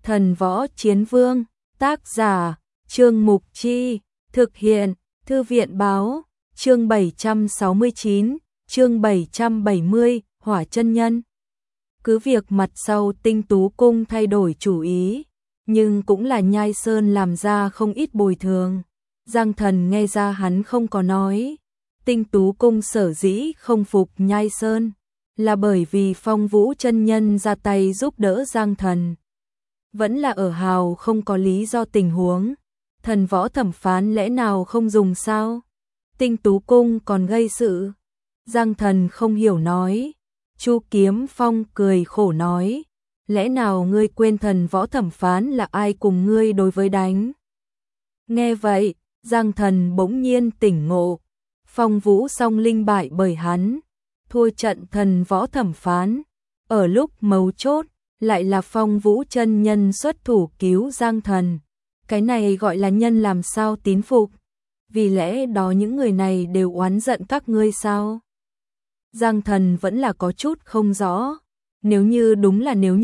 Thần Võ Chiến Vương, tác giả, Trương Mục Chi, thực hiện, Thư viện Báo, chương 769, chương 770, Hỏa Chân Nhân. Cứ việc mặt sau Tinh Tú Cung thay đổi chủ ý, nhưng cũng là Nhai Sơn làm ra không ít bồi thường. Giang Thần nghe ra hắn không có nói, Tinh Tú Cung sở dĩ không phục Nhai Sơn, là bởi vì Phong Vũ chân nhân ra tay giúp đỡ Giang Thần. Vẫn là ở hào không có lý do tình huống, thần võ thẩm phán lẽ nào không dùng sao? Tinh Tú Cung còn gây sự. Giang Thần không hiểu nói. Chu Kiếm Phong cười khổ nói, lẽ nào ngươi quên thần võ thẩm phán là ai cùng ngươi đối với đánh? Nghe vậy, Giang Thần bỗng nhiên tỉnh ngộ, Phong Vũ song linh bại bởi hắn, thua trận thần võ thẩm phán, ở lúc mấu chốt, lại là Phong Vũ chân nhân xuất thủ cứu Giang Thần. Cái này gọi là nhân làm sao tín phục? Vì lẽ đó những người này đều oán giận các ngươi sao? Giang Thần vẫn là có chút không rõ. Nếu như đúng là nếu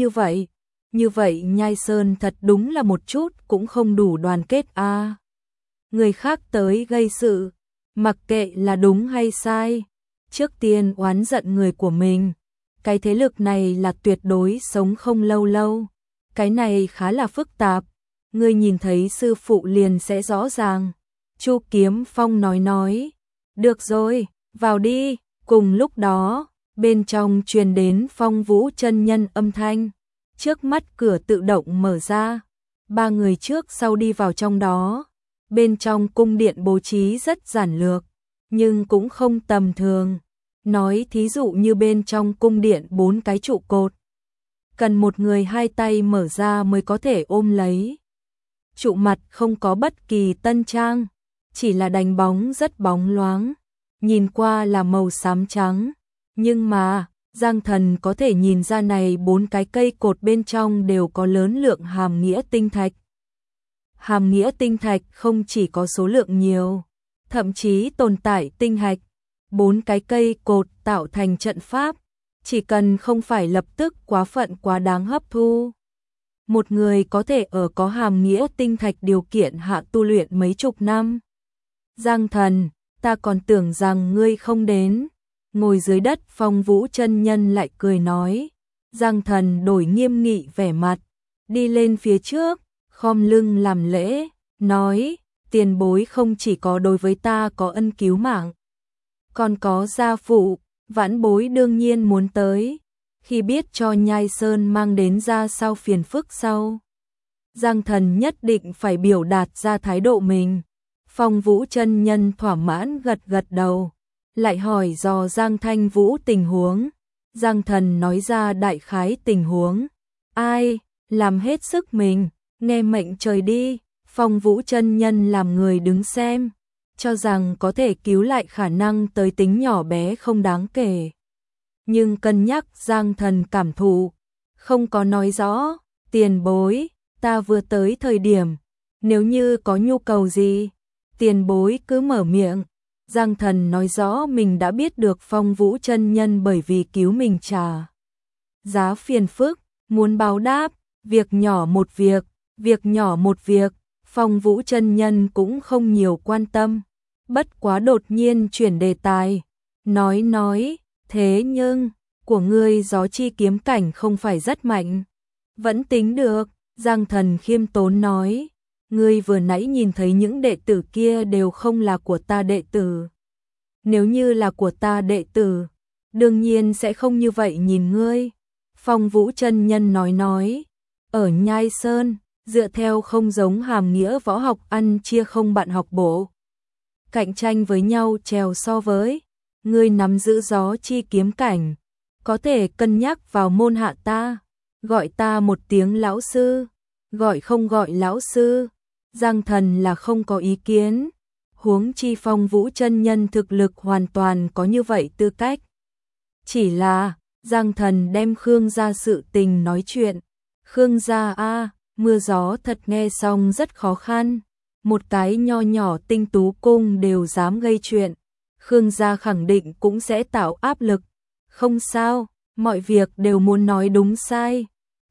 như vậy Nhai Sơn thật đúng là một chút cũng không đủ đoàn kết a. Người khác tới gây sự, mặc kệ là đúng hay sai, trước tiên oán giận người của mình. Cái thế lực này là tuyệt đối sống không lâu lâu. Cái này khá là phức tạp. Ngươi nhìn thấy sư phụ liền sẽ rõ ràng. Chu Kiếm Phong nói. Được rồi, vào đi. Cùng lúc đó, bên trong truyền đến Phong Vũ chân nhân âm thanh. Trước mắt cửa tự động mở ra. Ba người trước sau đi vào trong đó. Bên trong cung điện bố trí rất giản lược, nhưng cũng không tầm thường. Nói thí dụ như bên trong cung điện 4 cái trụ cột, cần một người hai tay mở ra mới có thể ôm lấy. Trụ mặt không có bất kỳ tân trang, chỉ là đánh bóng rất bóng loáng, nhìn qua là màu xám trắng, nhưng mà Giang Thần có thể nhìn ra này 4 cái cây cột bên trong đều có lớn lượng hàm nghĩa tinh thạch. Hàm nghĩa tinh thạch không chỉ có số lượng nhiều, thậm chí tồn tại tinh hạch. 4 cái cây cột tạo thành trận pháp, chỉ cần không phải lập tức quá phận quá đáng hấp thu. Một người có thể ở có hàm nghĩa tinh thạch điều kiện hạ tu luyện mấy chục năm. Giang Thần, ta còn tưởng rằng ngươi không đến. Ngồi dưới đất Phong Vũ chân nhân lại cười nói. Giang Thần đổi nghiêm nghị vẻ mặt, đi lên phía trước, khom lưng làm lễ, nói, tiền bối không chỉ có đối với ta có ân cứu mạng, còn có gia phụ, vãn bối đương nhiên muốn tới. Khi biết cho Nhai Sơn mang đến ra sao phiền phức sau, Giang Thần nhất định phải biểu đạt ra thái độ mình. Phong Vũ chân nhân thỏa mãn gật gật đầu, lại hỏi dò Giang Thanh Vũ tình huống. Giang Thần nói ra đại khái tình huống. Ai, làm hết sức mình, nghe mệnh trời đi. Phong Vũ chân nhân làm người đứng xem, cho rằng có thể cứu lại khả năng tới tính nhỏ bé không đáng kể. Nhưng cân nhắc Giang Thần cảm thụ, không có nói rõ, tiền bối, ta vừa tới thời điểm, nếu như có nhu cầu gì, tiền bối cứ mở miệng. Giang Thần nói rõ mình đã biết được Phong Vũ chân nhân bởi vì cứu mình trả giá phiền phức, muốn báo đáp, việc nhỏ một việc nhỏ một việc, Phong Vũ chân nhân cũng không nhiều quan tâm. Bất quá đột nhiên chuyển đề tài, nói, thế nhưng, của ngươi gió chi kiếm cảnh không phải rất mạnh. Vẫn tính được, Giang Thần khiêm tốn nói, ngươi vừa nãy nhìn thấy những đệ tử kia đều không là của ta đệ tử. Nếu như là của ta đệ tử, đương nhiên sẽ không như vậy nhìn ngươi. Phong Vũ chân nhân nói, ở Nhai Sơn, dựa theo không giống hàm nghĩa võ học ăn chia không bạn học bổ. Cạnh tranh với nhau trèo so với, ngươi nắm giữ gió chi kiếm cảnh, có thể cân nhắc vào môn hạ ta, gọi ta một tiếng lão sư, gọi không gọi lão sư. Giang Thần là không có ý kiến, huống chi Phong Vũ chân nhân thực lực hoàn toàn có như vậy tư cách. Chỉ là, Giang Thần đem Khương gia sự tình nói chuyện, Khương gia a, mưa gió thật nghe xong rất khó khăn. Một cái nho nhỏ Tinh Tú Cung đều dám gây chuyện, Khương gia khẳng định cũng sẽ tạo áp lực. Không sao, mọi việc đều muốn nói đúng sai.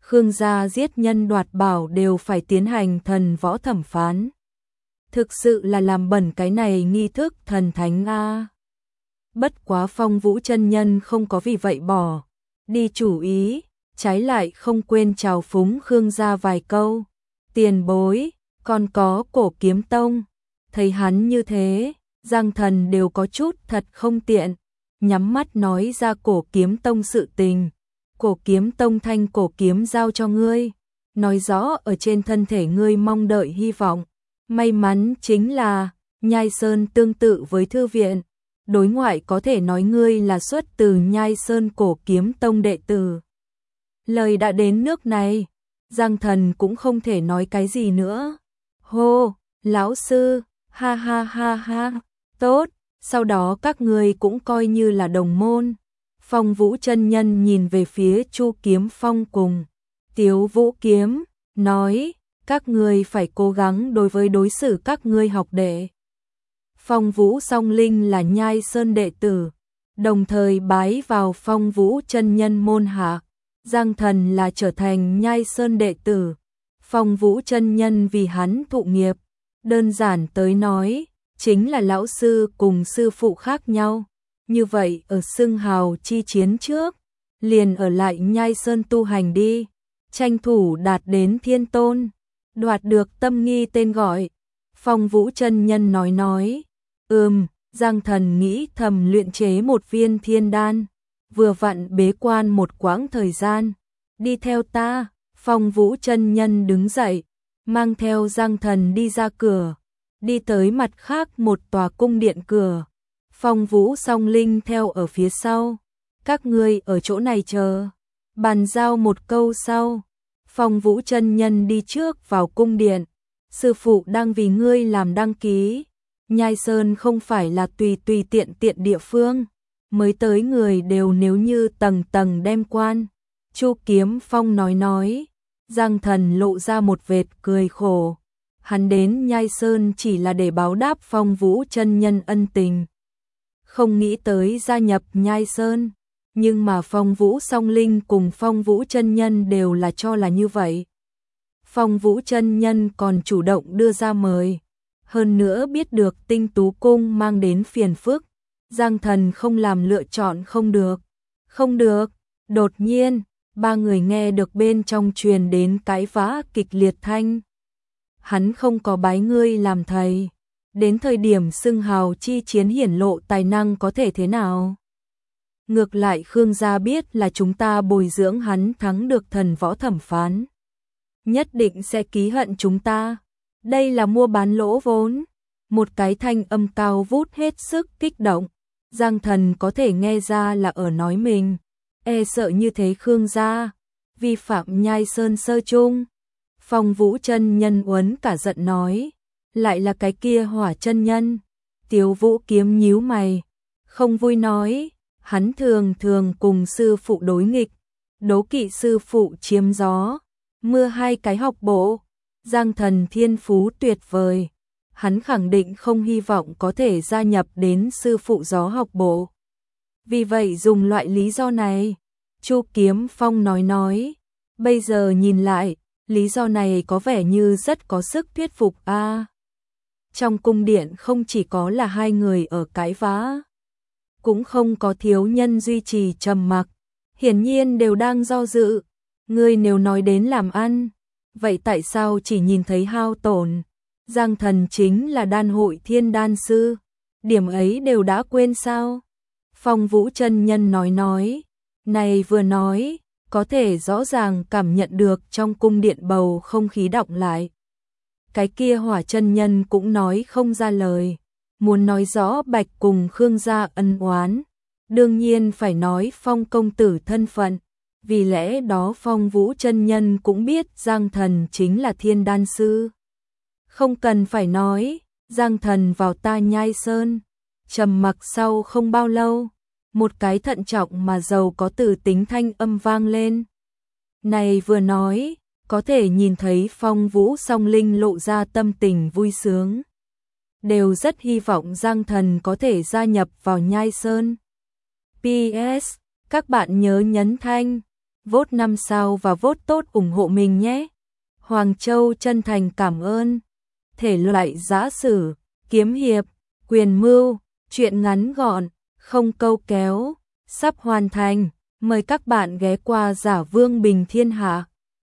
Khương gia giết nhân đoạt bảo đều phải tiến hành thần võ thẩm phán. Thực sự là làm bẩn cái này nghi thức thần thánh a. Bất quá Phong Vũ chân nhân không có vì vậy bỏ đi chủ ý, trái lại không quên chào phúng Khương gia vài câu. Tiền bối, còn có Cổ Kiếm Tông. Thấy hắn như thế, Giang Thần đều có chút thật không tiện, nhắm mắt nói ra Cổ Kiếm Tông sự tình. Cổ Kiếm Tông thanh cổ kiếm giao cho ngươi, nói rõ ở trên thân thể ngươi mong đợi hy vọng. May mắn chính là, Nhai Sơn tương tự với thư viện, đối ngoại có thể nói ngươi là xuất từ Nhai Sơn Cổ Kiếm Tông đệ tử. Lời đã đến nước này, Giang Thần cũng không thể nói cái gì nữa. Hô, lão sư, ha ha ha ha, tốt, sau đó các ngươi cũng coi như là đồng môn. Phong Vũ chân nhân nhìn về phía Chu Kiếm Phong cùng Tiếu Vũ Kiếm, nói, các ngươi phải cố gắng đối với đối xử các ngươi học đệ. Phong Vũ Song Linh là Nhai Sơn đệ tử, đồng thời bái vào Phong Vũ chân nhân môn hạ. Giang Thần là trở thành Nhai Sơn đệ tử. Phong Vũ chân nhân vì hắn thụ nghiệp, đơn giản tới nói, chính là lão sư cùng sư phụ khác nhau. Như vậy ở xưng hào chi chiến trước, liền ở lại Nhai Sơn tu hành đi, tranh thủ đạt đến thiên tôn, đoạt được tâm nghi tên gọi. Phong Vũ chân nhân nói, Giang Thần nghĩ thầm luyện chế một viên thiên đan, vừa vặn bế quan một quãng thời gian, đi theo ta. Phong Vũ chân nhân đứng dậy, mang theo Giang Thần đi ra cửa, đi tới mặt khác một tòa cung điện cửa. Phong Vũ Song Linh theo ở phía sau, các ngươi ở chỗ này chờ, bàn giao một câu sau. Phong Vũ chân nhân đi trước vào cung điện, sư phụ đang vì ngươi làm đăng ký. Nhai Sơn không phải là tùy tiện địa phương, mới tới người đều nếu như tầng tầng đem quan. Chu Kiếm Phong nói, Giang Thần lộ ra một vệt cười khổ. Hắn đến Nhai Sơn chỉ là để báo đáp Phong Vũ chân nhân ân tình, không nghĩ tới gia nhập Nhai Sơn, nhưng mà Phong Vũ Song Linh cùng Phong Vũ chân nhân đều là cho là như vậy. Phong Vũ chân nhân còn chủ động đưa ra mời, hơn nữa biết được Tinh Tú cung mang đến phiền phức, Giang Thần không làm lựa chọn không được. Đột nhiên, ba người nghe được bên trong truyền đến cái vã kịch liệt thanh. Hắn không có bái ngươi làm thầy, đến thời điểm xưng hào chi chiến hiển lộ tài năng có thể thế nào? Ngược lại Khương gia biết là chúng ta bồi dưỡng hắn thắng được thần võ thẩm phán, nhất định sẽ ký hận chúng ta. Đây là mua bán lỗ vốn. Một cái thanh âm cao vút hết sức kích động, Giang Thần có thể nghe ra là ở nói mình, e sợ như thế Khương gia vi phạm Nhai Sơn sơ chung. Phong Vũ chân nhân uốn cả giận nói, lại là cái kia Hỏa chân nhân. Tiếu Vũ Kiếm nhíu mày, không vui nói, hắn thường cùng sư phụ đối nghịch, đố kỵ sư phụ chiếm gió, mưa hai cái học bộ. Giang Thần thiên phú tuyệt vời, hắn khẳng định không hy vọng có thể gia nhập đến sư phụ gió học bộ. Vì vậy dùng loại lý do này, Chu Kiếm Phong nói, bây giờ nhìn lại, lý do này có vẻ như rất có sức thuyết phục a. Trong cung điện không chỉ có là hai người ở cãi vã, cũng không có thiếu nhân duy trì trầm mặc, hiển nhiên đều đang do dự. Ngươi nếu nói đến làm ăn, vậy tại sao chỉ nhìn thấy hao tổn? Giang Thần chính là đan hội thiên đan sư, điểm ấy đều đã quên sao? Phong Vũ chân nhân nói, này vừa nói, có thể rõ ràng cảm nhận được trong cung điện bầu không khí đọng lại. Cái kia Hỏa chân nhân cũng nói không ra lời, muốn nói rõ Bạch cùng Khương gia ân oán, đương nhiên phải nói Phong công tử thân phận. Vì lẽ đó Phong Vũ chân nhân cũng biết Giang Thần chính là thiên đan sư. Không cần phải nói, Giang Thần vào ta Nhai Sơn. Trầm mặc sau không bao lâu, một cái thận trọng mà giàu có từ tính thanh âm vang lên. Này vừa nói, có thể nhìn thấy Phong Vũ Song Linh lộ ra tâm tình vui sướng. Đều rất hy vọng Giang Thần có thể gia nhập vào Nhai Sơn. PS, các bạn nhớ nhấn thanh vote 5 sao và vote tốt ủng hộ mình nhé. Hoàng Châu chân thành cảm ơn. Thể loại giã sử, kiếm hiệp, quyền mưu, truyện ngắn gọn, không câu kéo, sắp hoàn thành. Mời các bạn ghé qua Giả Vương Bình Thiên Hạ.